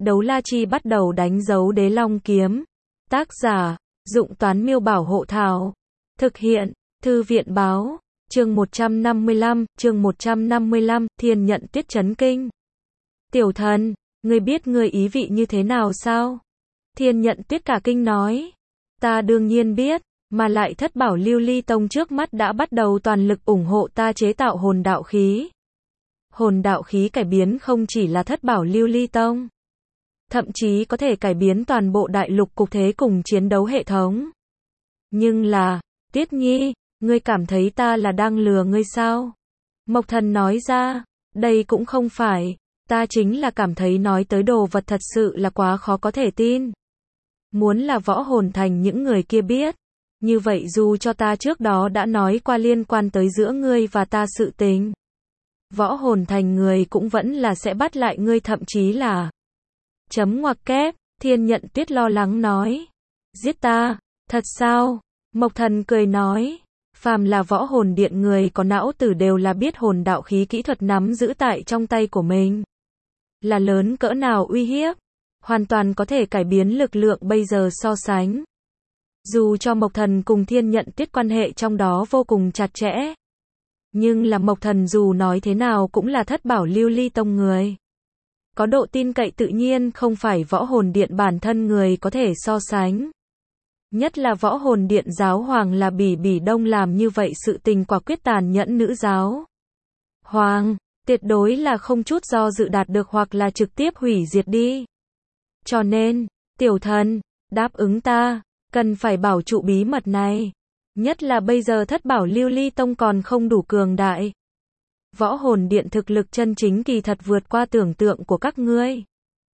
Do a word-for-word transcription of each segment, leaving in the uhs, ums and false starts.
Đấu la chi bắt đầu đánh dấu đế long kiếm. Tác giả, Dụng Toán Miêu Bảo Hộ Thảo. Thực hiện, Thư viện Báo. Chương một trăm năm mươi lăm, chương một trăm năm mươi lăm, Thiên Nhận Tuyết chấn kinh. Tiểu thần, ngươi biết ngươi ý vị như thế nào sao? Thiên Nhận Tuyết cả kinh nói. Ta đương nhiên biết, mà lại thất bảo lưu ly tông trước mắt đã bắt đầu toàn lực ủng hộ ta chế tạo hồn đạo khí. Hồn đạo khí cải biến không chỉ là thất bảo lưu ly tông, thậm chí có thể cải biến toàn bộ đại lục cục thế cùng chiến đấu hệ thống. Nhưng là, Tuyết Nhi, ngươi cảm thấy ta là đang lừa ngươi sao? Mộc Thần nói ra, đây cũng không phải, ta chính là cảm thấy nói tới đồ vật thật sự là quá khó có thể tin. Muốn là võ hồn thành những người kia biết, như vậy dù cho ta trước đó đã nói qua liên quan tới giữa ngươi và ta sự tình, võ hồn thành người cũng vẫn là sẽ bắt lại ngươi, thậm chí là chấm ngoặc kép. Thiên Nhận Tuyết lo lắng nói. Giết ta, thật sao? Mộc Thần cười nói. Phàm là võ hồn điện người có não tử đều là biết hồn đạo khí kỹ thuật nắm giữ tại trong tay của mình là lớn cỡ nào uy hiếp, hoàn toàn có thể cải biến lực lượng bây giờ so sánh. Dù cho Mộc Thần cùng Thiên Nhận Tuyết quan hệ trong đó vô cùng chặt chẽ, nhưng là Mộc Thần dù nói thế nào cũng là thất bảo lưu ly tông người, có độ tin cậy tự nhiên không phải võ hồn điện bản thân người có thể so sánh. Nhất là võ hồn điện giáo hoàng là Bỉ Bỉ Đông làm như vậy sự tình quả quyết tàn nhẫn nữ giáo hoàng, tuyệt đối là không chút do dự đạt được hoặc là trực tiếp hủy diệt đi. Cho nên, tiểu thần, đáp ứng ta, cần phải bảo trụ bí mật này. Nhất là bây giờ thất bảo lưu ly tông còn không đủ cường đại. Võ hồn điện thực lực chân chính kỳ thật vượt qua tưởng tượng của các ngươi.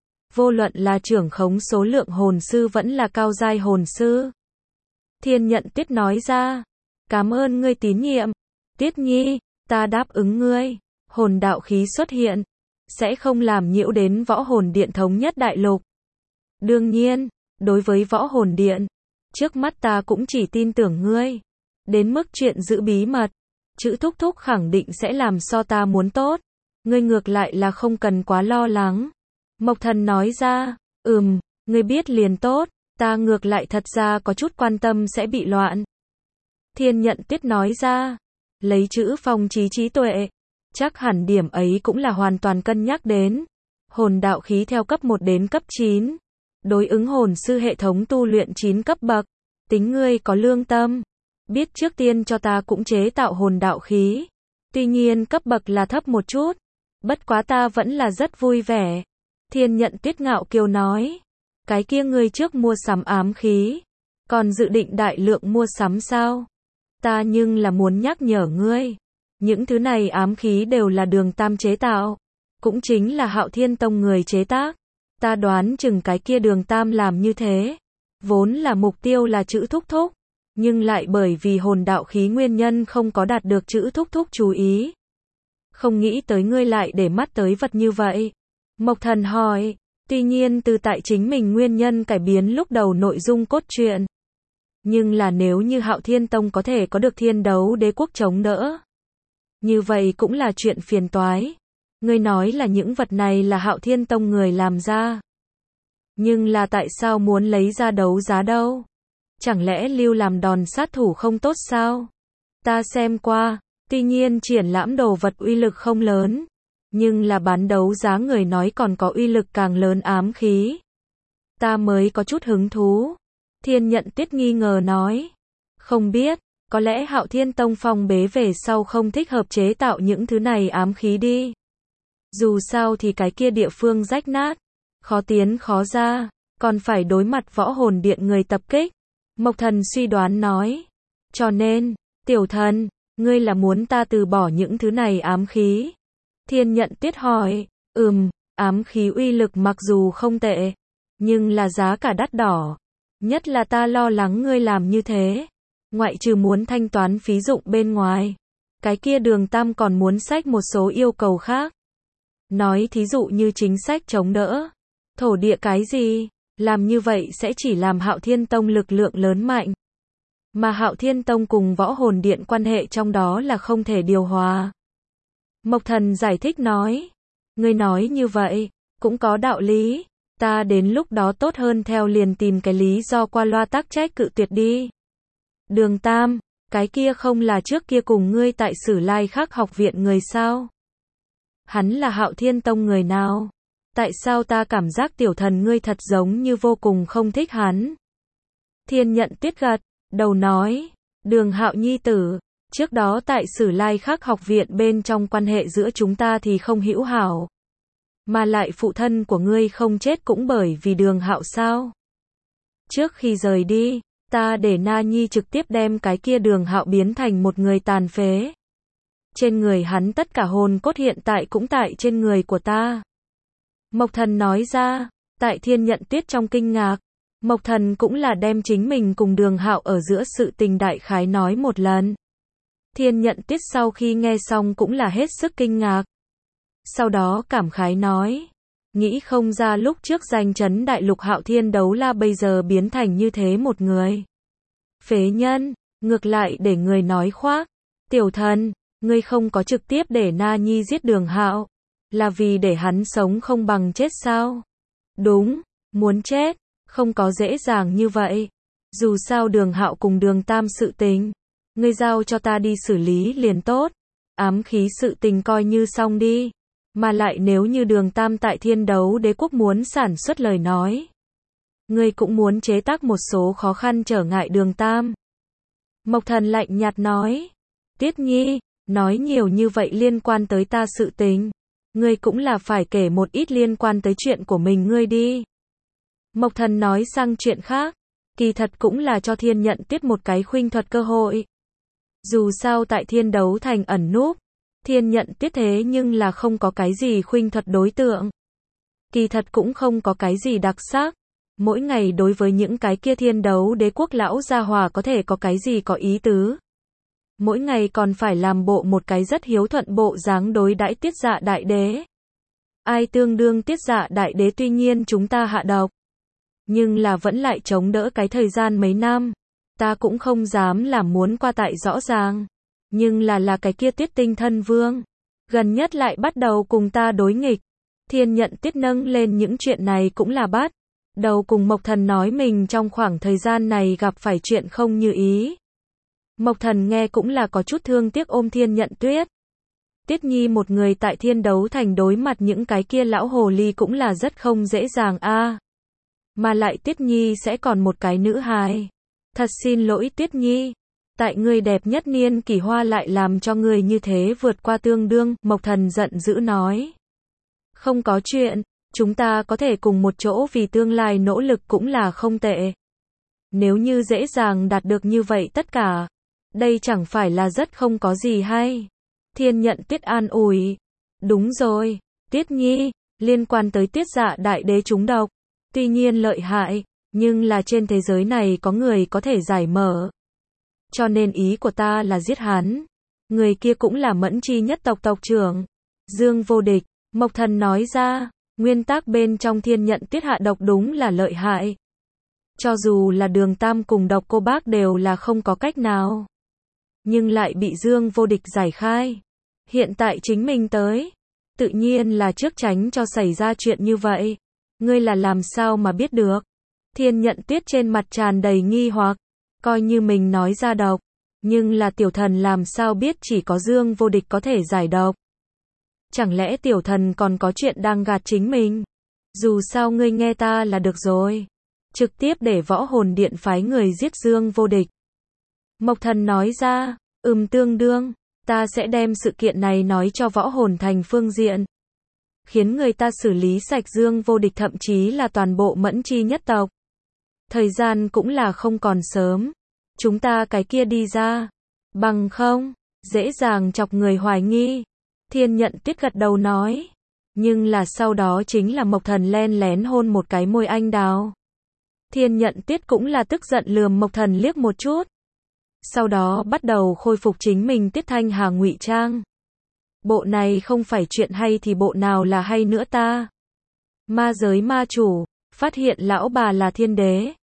Vô luận là trưởng khống số lượng hồn sư vẫn là cao giai hồn sư. Thiên Nhận Tuyết nói ra. Cảm ơn ngươi tín nhiệm. Tuyết Nhi, ta đáp ứng ngươi. Hồn đạo khí xuất hiện, sẽ không làm nhiễu đến võ hồn điện thống nhất đại lục. Đương nhiên, đối với võ hồn điện, trước mắt ta cũng chỉ tin tưởng ngươi. Đến mức chuyện giữ bí mật, chữ thúc thúc khẳng định sẽ làm so ta muốn tốt. Ngươi ngược lại là không cần quá lo lắng. Mộc Thần nói ra, ừm, ngươi biết liền tốt, ta ngược lại thật ra có chút quan tâm sẽ bị loạn. Thiên Nhận Tuyết nói ra, lấy chữ phong trí trí tuệ, chắc hẳn điểm ấy cũng là hoàn toàn cân nhắc đến. Hồn đạo khí theo cấp một đến cấp chín, đối ứng hồn sư hệ thống tu luyện chín cấp bậc, tính ngươi có lương tâm, biết trước tiên cho ta cũng chế tạo hồn đạo khí. Tuy nhiên cấp bậc là thấp một chút, bất quá ta vẫn là rất vui vẻ. Thiên Nhận Tuyết ngạo kiều nói, cái kia ngươi trước mua sắm ám khí, còn dự định đại lượng mua sắm sao? Ta nhưng là muốn nhắc nhở ngươi, những thứ này ám khí đều là Đường Tam chế tạo, cũng chính là Hạo Thiên Tông người chế tác. Ta đoán chừng cái kia Đường Tam làm như thế, vốn là mục tiêu là chữ thúc thúc, nhưng lại bởi vì hồn đạo khí nguyên nhân không có đạt được chữ thúc thúc chú ý. Không nghĩ tới ngươi lại để mắt tới vật như vậy. Mộc Thần hỏi, tuy nhiên từ tại chính mình nguyên nhân cải biến lúc đầu nội dung cốt truyện. Nhưng là nếu như Hạo Thiên Tông có thể có được Thiên Đấu Đế quốc chống đỡ, như vậy cũng là chuyện phiền toái. Ngươi nói là những vật này là Hạo Thiên Tông người làm ra. Nhưng là tại sao muốn lấy ra đấu giá đâu? Chẳng lẽ lưu làm đòn sát thủ không tốt sao? Ta xem qua, tuy nhiên triển lãm đồ vật uy lực không lớn, nhưng là bán đấu giá người nói còn có uy lực càng lớn ám khí. Ta mới có chút hứng thú. Thiên Nhận Tuyết nghi ngờ nói. Không biết, có lẽ Hạo Thiên Tông phong bế về sau không thích hợp chế tạo những thứ này ám khí đi. Dù sao thì cái kia địa phương rách nát, khó tiến khó ra, còn phải đối mặt võ hồn điện người tập kích. Mộc Thần suy đoán nói. Cho nên, tiểu thần, ngươi là muốn ta từ bỏ những thứ này ám khí? Thiên Nhận Tuyết hỏi. Ừm, ám khí uy lực mặc dù không tệ, nhưng là giá cả đắt đỏ. Nhất là ta lo lắng ngươi làm như thế, ngoại trừ muốn thanh toán phí dụng bên ngoài, cái kia Đường Tam còn muốn xách một số yêu cầu khác. Nói thí dụ như chính sách chống đỡ thổ địa cái gì, làm như vậy sẽ chỉ làm Hạo Thiên Tông lực lượng lớn mạnh. Mà Hạo Thiên Tông cùng võ hồn điện quan hệ trong đó là không thể điều hòa. Mộc Thần giải thích nói, ngươi nói như vậy, cũng có đạo lý, Ta đến lúc đó tốt hơn theo liền tìm cái lý do qua loa tác trách cự tuyệt đi. Đường Tam, cái kia không là trước kia cùng ngươi tại Sử Lai Khắc học viện người sao? Hắn là Hạo Thiên Tông người nào? Tại sao ta cảm giác tiểu thần ngươi thật giống như vô cùng không thích hắn? Thiên Nhận Tuyết gật đầu nói, Đường Hạo nhi tử, trước đó tại Sử Lai Khắc học viện bên trong quan hệ giữa chúng ta thì không hữu hảo. Mà lại phụ thân của ngươi không chết cũng bởi vì Đường Hạo sao? Trước khi rời đi, ta để Na Nhi trực tiếp đem cái kia Đường Hạo biến thành một người tàn phế. Trên người hắn tất cả hồn cốt hiện tại cũng tại trên người của ta. Mộc Thần nói ra, tại Thiên Nhận Tuyết trong kinh ngạc, Mộc Thần cũng là đem chính mình cùng Đường Hạo ở giữa sự tình đại khái nói một lần. Thiên Nhận Tuyết sau khi nghe xong cũng là hết sức kinh ngạc. Sau đó cảm khái nói, nghĩ không ra lúc trước danh chấn đại lục Hạo Thiên Đấu La bây giờ biến thành như thế một người. Phế nhân, ngược lại để người nói khoác. Tiểu thần, ngươi không có trực tiếp để Na Nhi giết Đường Hạo, là vì để hắn sống không bằng chết sao? Đúng, muốn chết, không có dễ dàng như vậy. Dù sao Đường Hạo cùng Đường Tam sự tình, ngươi giao cho ta đi xử lý liền tốt. Ám khí sự tình coi như xong đi. Mà lại nếu như Đường Tam tại Thiên Đấu Đế quốc muốn sản xuất lời nói, ngươi cũng muốn chế tác một số khó khăn trở ngại Đường Tam. Mộc Thần lạnh nhạt nói, Tuyết Nhi, nói nhiều như vậy liên quan tới ta sự tình, ngươi cũng là phải kể một ít liên quan tới chuyện của mình ngươi đi. Mộc Thần nói sang chuyện khác, kỳ thật cũng là cho Thiên Nhận Tuyết một cái khuynh thuật cơ hội. Dù sao tại Thiên Đấu Thành ẩn núp, Thiên Nhận Tuyết thế nhưng là không có cái gì khuynh thuật đối tượng. Kỳ thật cũng không có cái gì đặc sắc. Mỗi ngày đối với những cái kia Thiên Đấu Đế quốc lão gia hòa có thể có cái gì có ý tứ. Mỗi ngày còn phải làm bộ một cái rất hiếu thuận bộ dáng đối đãi Tiết Dạ Đại Đế. Ai tương đương Tiết Dạ Đại Đế tuy nhiên chúng ta hạ độc, nhưng là vẫn lại chống đỡ cái thời gian mấy năm. Ta cũng không dám làm muốn qua tại rõ ràng. Nhưng là là cái kia Tiết Tinh Thân Vương, gần nhất lại bắt đầu cùng ta đối nghịch. Thiên Nhận Tuyết nâng lên những chuyện này cũng là bắt đầu cùng Mộc Thần nói mình trong khoảng thời gian này gặp phải chuyện không như ý. Mộc Thần nghe cũng là có chút thương tiếc ôm Thiên Nhận Tuyết. Tuyết Nhi một người tại Thiên Đấu Thành đối mặt những cái kia lão hồ ly cũng là rất không dễ dàng a. À. Mà lại Tuyết Nhi sẽ còn một cái nữ hài. Thật xin lỗi Tuyết Nhi. Tại ngươi đẹp nhất niên kỷ hoa lại làm cho người như thế vượt qua tương đương, Mộc Thần giận dữ nói. Không có chuyện, chúng ta có thể cùng một chỗ vì tương lai nỗ lực cũng là không tệ. Nếu như dễ dàng đạt được như vậy tất cả, đây chẳng phải là rất không có gì hay. Thiên Nhận Tuyết an ủi. Đúng rồi, Tuyết Nhi, liên quan tới Tiết Dạ Đại Đế trúng độc, tuy nhiên lợi hại, nhưng là trên thế giới này có người có thể giải mở. Cho nên ý của ta là giết hắn. Người kia cũng là Mẫn Chi nhất tộc tộc trưởng, Dương Vô Địch. Mộc Thần nói ra, nguyên tắc bên trong Thiên Nhận Tuyết hạ độc đúng là lợi hại. Cho dù là Đường Tam cùng Độc Cô Bác đều là không có cách nào. Nhưng lại bị Dương Vô Địch giải khai. Hiện tại chính mình tới. Tự nhiên là trước tránh cho xảy ra chuyện như vậy. Ngươi là làm sao mà biết được? Thiên Nhận Tuyết trên mặt tràn đầy nghi hoặc. Coi như mình nói ra độc. Nhưng là tiểu thần làm sao biết chỉ có Dương Vô Địch có thể giải độc? Chẳng lẽ tiểu thần còn có chuyện đang gạt chính mình? Dù sao ngươi nghe ta là được rồi. Trực tiếp để Võ Hồn Điện phái người giết Dương Vô Địch. Mộc Thần nói ra, ừm tương đương, ta sẽ đem sự kiện này nói cho Võ Hồn Thành phương diện. Khiến người ta xử lý sạch Dương Vô Địch thậm chí là toàn bộ Mẫn Chi nhất tộc. Thời gian cũng là không còn sớm. Chúng ta cái kia đi ra. Bằng không, dễ dàng chọc người hoài nghi. Thiên Nhận Tuyết gật đầu nói. Nhưng là sau đó chính là Mộc Thần len lén hôn một cái môi anh đào. Thiên Nhận Tuyết cũng là tức giận lườm Mộc Thần liếc một chút. Sau đó bắt đầu khôi phục chính mình Tiết Thanh Hà ngụy trang. Bộ này không phải chuyện hay thì bộ nào là hay nữa ta? Ma giới ma chủ, phát hiện lão bà là thiên đế.